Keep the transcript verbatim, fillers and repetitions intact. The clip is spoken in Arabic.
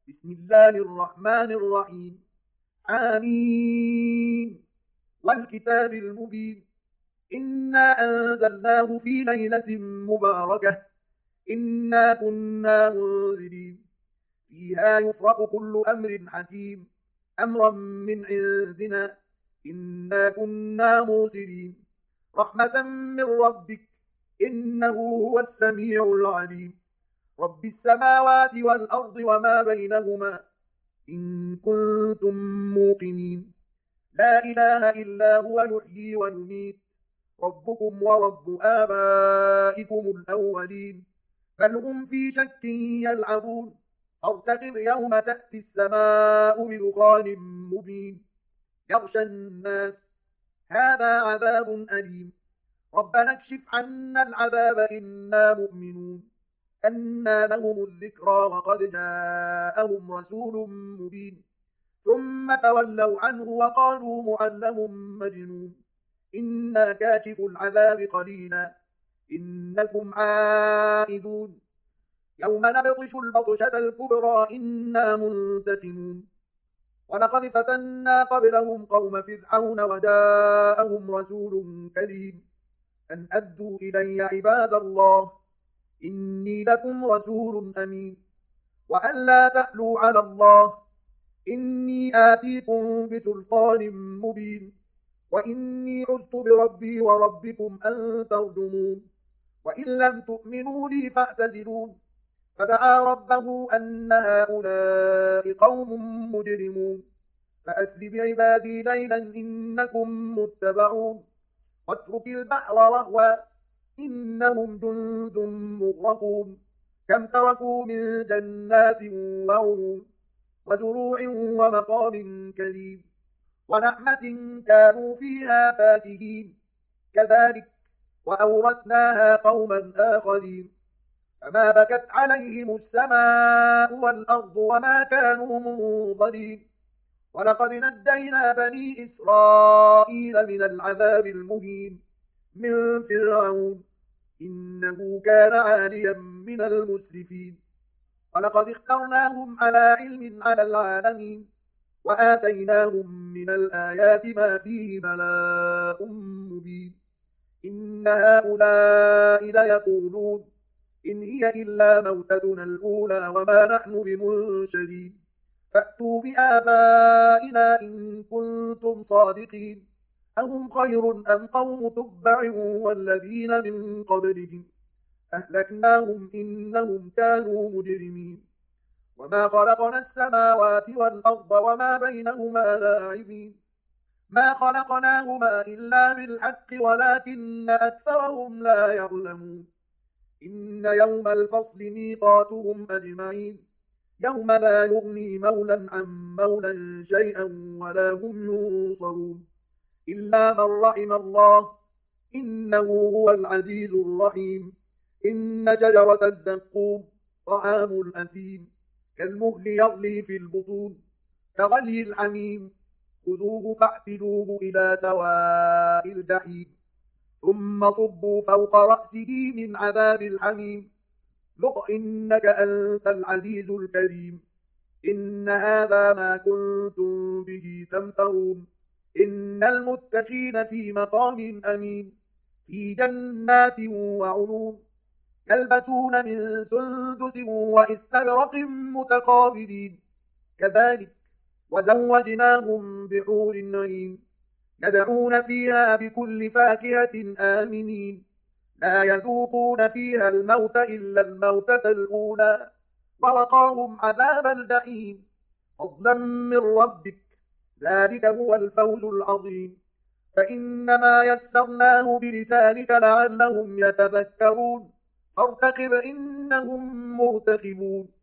بسم الله الرحمن الرحيم. آمين. والكتاب المبين. إنا أنزلناه في ليلة مباركة إنا كنا منذرين فيها يفرق كل أمر حكيم أمرا من عندنا إنا كنا مرسلين رحمة من ربك إنه هو السميع العليم. رب السماوات والأرض وما بينهما إن كنتم موقنين. لا إله إلا هو يحيي ويميت ربكم ورب آبائكم الأولين بل هم في شك يلعبون. ارتقب يوم تأتي السماء بدخان مبين يغشى الناس هذا عذاب أليم. ربنا اكشف عنا العذاب إنا مؤمنون. أنى لهم الذكرى وقد جاءهم رسول مبين ثم تولوا عنه وقالوا معلم مجنون إنا كاشف العذاب قليلا إنكم عائدون. يوم نبطش البطشة الكبرى إنا منتقمون. ولقد فتنا قبلهم قوم فرعون وجاءهم رسول كريم أن أدوا إلي عباد الله إني لكم رسول أمين وأن لا تألوا على الله إني آتيكم بسلطان مبين وإني عذت بربي وربكم أن ترجمون وإن لم تؤمنوا لي فاعتزلون. فدعا ربه أن هؤلاء قوم مجرمون فأسر بعبادي ليلا إنكم متبعون واترك البحر رهوا إنهم جند مغرقون كم تركوا من جنات وعيون وزروع ومقام كريم ونعمة كانوا فيها فاكهين كذلك وأورثناها قوما آخرين فما بكت عليهم السماء والأرض وما كانوا منظرين. ولقد نجينا بني إسرائيل من العذاب المهين من فرعون إنه كان عاليا من المسرفين. ولقد اخترناهم على علم على العالمين وآتيناهم من الآيات ما فيه بلاء مبين. إن هؤلاء ليقولون إن هي إلا موتتنا الأولى وما نحن بمنشرين فأتوا بآبائنا إن كنتم صادقين أهم خير أم قوم تبع والذين من قبلهم أهلكناهم إنهم كانوا مجرمين. وما خلقنا السماوات والأرض وما بينهما لاعبين ما خلقناهما إلا بالحق ولكن أكثرهم لا يعلمون. إن يوم الفصل ميقاتهم أجمعين يوم لا يغني مولا عن مولا شيئا ولا هم ينصرون إلا من رحم الله إنه هو العزيز الرحيم. إن شجرة الزقوم طعام الأثيم كالمهل يغلي في البطون كغلي الحميم خذوه فاعتلوه إلى سواء الجحيم ثم صبوا فوق رأسه من عذاب الحميم ذق إنك أنت العزيز الكريم. إن هذا ما كنتم به تمترون إن المتقين في مقام أمين في جنات وعيون يلبسون من سندس وإستبرق متقابلين كذلك وزوجناهم بحور عين يدعون فيها بكل فاكهة آمنين لا يذوقون فيها الموت إلا الموتة الأولى ووقاهم عذاب الجحيم فضلا من ربك ذلك هو الفوز العظيم. فإنما يسرناه بلسانك لعلهم يتذكرون فارتقب إنهم مرتقبون.